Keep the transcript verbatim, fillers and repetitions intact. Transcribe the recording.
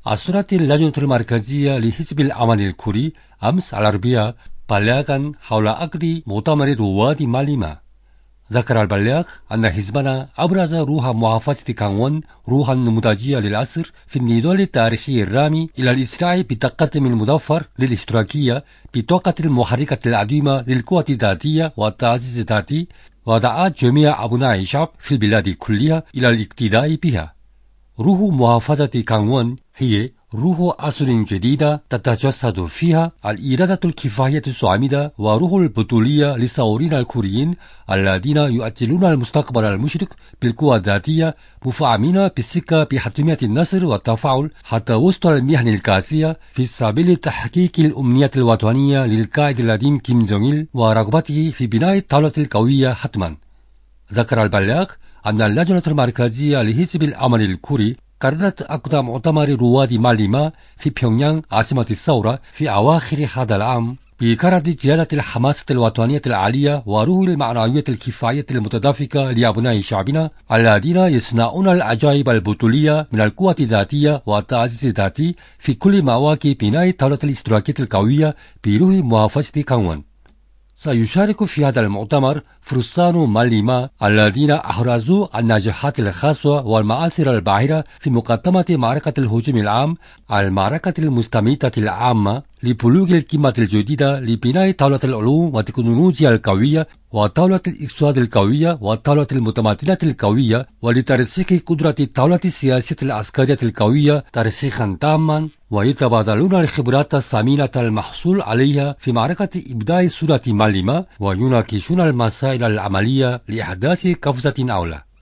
أصدرت اللجنة المركزية لحزب الأمل الكوري أمس الأربعاء بلاغا حول عقد مؤتمر رواد ماليما. ذكر البلاغ أن حزبنا أبرز روح محافظة كانون روحا نموذجية للعصر في النضال التاريخي الرامي إلى الإسراع بالتقدم المظفر للاشتراكية بطاقة المحركة العظيمة للقوة الذاتية والتعزيز الذاتي، ودعا جميع أبناء الشعب في البلاد كلها إلى الاقتداء بها. روح محافظة كانون هي روح عصر جديدة تتجسد فيها الإرادة الكفاية الصامدة وروح البطولية للثوريين الكوريين الذين يؤجلون المستقبل المشرق بالقوى الذاتية، مفعمين بالثقة بحتمية النصر والتفاعل حتى وسط المحن القاسية في سبيل تحقيق الأمنية الوطنية للقائد العظيم كيم جونغ إل ورغبته في بناء الدولة القوية حتما. ذكر البلاغ أن اللجنة المركزية لحزب الأمل الكوري قررت عقد مؤتمر رواد ماليما في بيونغيانغ عاصمة الثورة في أواخر هذا العام بغرض زيادة الحماسة الوطنية العالية وروح المعنوية الكفاية المتدفقة لأبناء شعبنا الذين يصنعون العجائب البطولية من القوة الذاتية والتعزيز الذاتي في كل مواقع بناء الدولة الاشتراكية القوية بروح محافظة كانون. سيشارك في هذا المؤتمر فرسان ماليما الذين أحرزوا النجاحات الخاصة والمآثر الباهرة في مقدمة معركة الهجوم العام، المعركة المستميتة العامة لبلوغ القمة الجديدة لبناء دولة العلوم والتكنولوجيا القوية ودولة الاقتصاد القوية والدولة المتمدنة القوية، ولترسيخ قدرة الدولة السياسية العسكرية القوية ترسيخا تاما، ويتبادلون الخبرات الثمينة المحصول عليها في معركة إبداع صورة ماليما، ويناقشون المسائل العملية لإحداث قفزة أعلى.